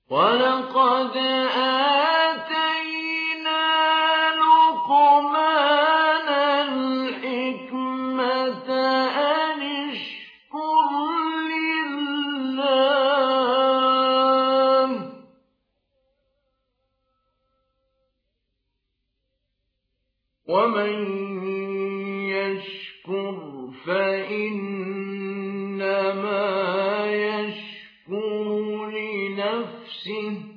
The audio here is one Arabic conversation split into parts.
وَلَقَدْ آتَيْنَا لُقْمَانَ الْحِكْمَةَ أَنِ اشْكُرْ لِلَّهِ ۚ وَمَن يَشْكُرْ فَإِنَّمَا يَشْكُرُ لِنَفْسِهِ ۖ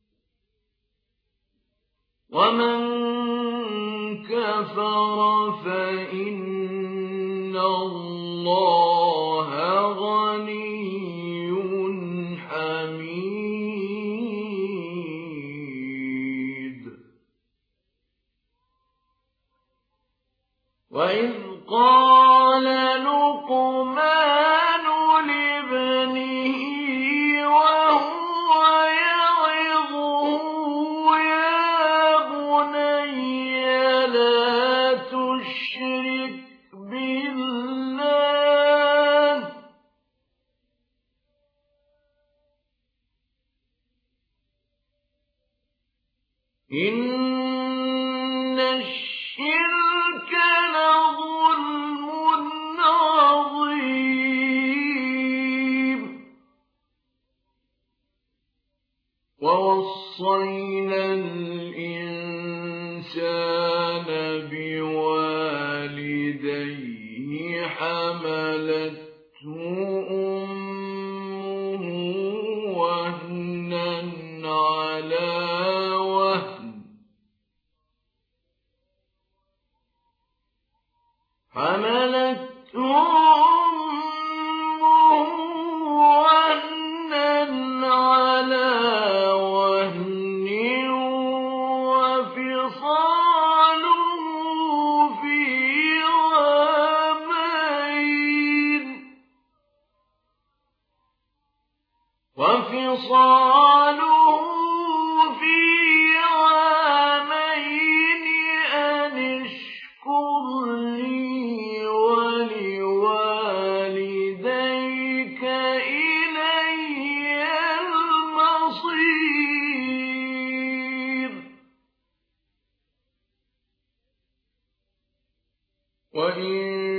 وَمَن كَفَرَ فَإِنَّ اللَّهَ غَنِيٌّ حَمِيدٌ. وَإِذْ قَالَ لُقْمَانُ لِابْنِهِ وَهُوَ يَعِظُهُ يَا بُنَيَّ لَا تُشْرِكْ بِاللَّهِ ۖ إِنَّ الشِّرْكَ لَظُلْمٌ عَظِيمٌ. وَوَصَّيْنَا الْإِنسَانَ بِوَالِدَيْهِ حَمَلَتْهُ أُمُّهُ وَهْنًا عَلَىٰ وَهْنٍ وَفِصَالُهُ فِي عَامَيْنِ أَنِ اشْكُرْ لِي وَلِوَالِدَيْكَ إِلَيَّ الْمَصِيرُ. وَإِن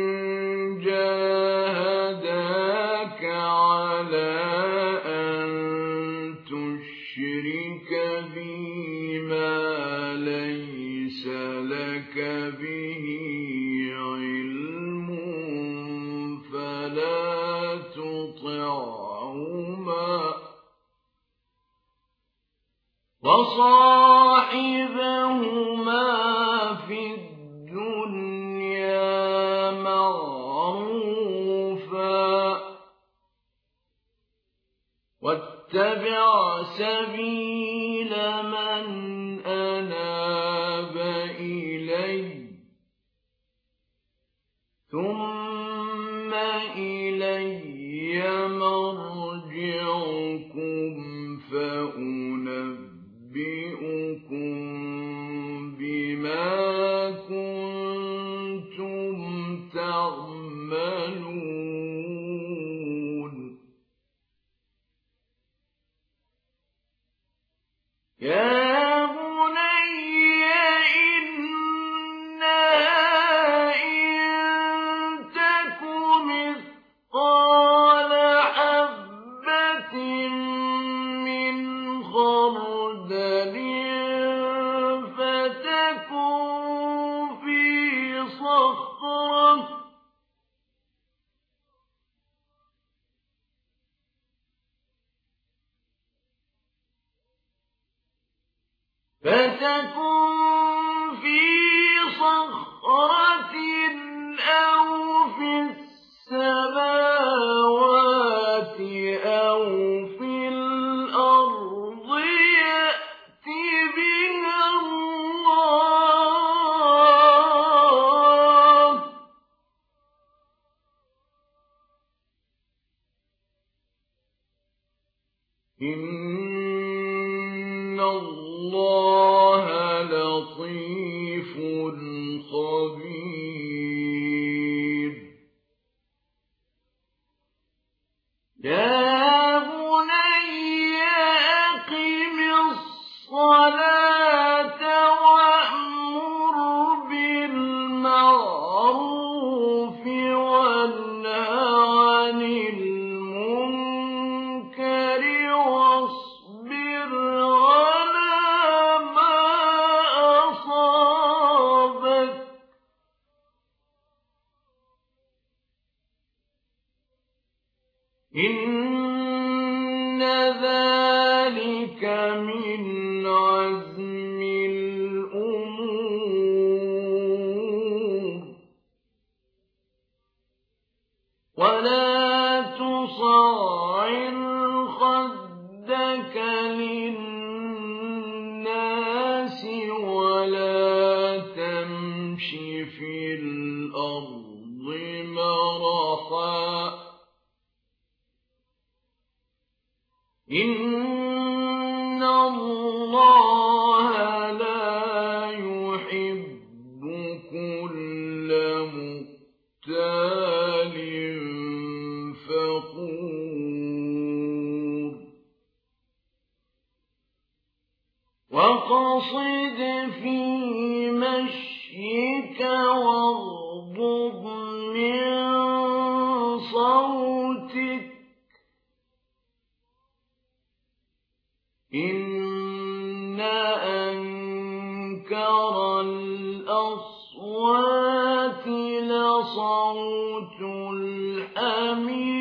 جَاهَدَاكَ عَلَىٰ أَن تُشْرِكَ بِي مَا لَيْسَ لَكَ بِهِ عِلْمٌ فَلَا تُطِعْهُمَا ۖ وَصَاحِبْهُمَا فِي الدُّنْيَا مَعْرُوفًا ۖ وَاتَّبِعْ سَبِيلَ مَنْ أَنَابَ إِلَيَّ ۚ ثُمَّ إِلَيَّ مَرْجِعُكُمْ فَأُنَبِّئُكُم بِمَا كُنتُمْ تَعْمَلُونَ. يَا بُنَيَّ إِنَّهَا إِن تَكُ مِثْقَالَ حَبَّةٍ مِّنْ خَرْدَلٍ فَتَكُن فِي صَخْرَةٍ أَوْ فِي السَّمَاوَاتِ أَوْ فِي الْأَرْضِ يَأْتِ بِهَا اللَّهُ ۚ إِنَّ اللَّهَ لَطِيفٌ خَبِيرٌ. يَا بُنَيَّ أَقِمِ ذلك من عزم الأمور. ولا تصعر خدك للناس ولا تمش في الأرض مرحا إن الله لا يحب كل مختال فخور. واقصد في مشيك واغضض من صوتك إن أنكر الأصوات لصوت الحمير.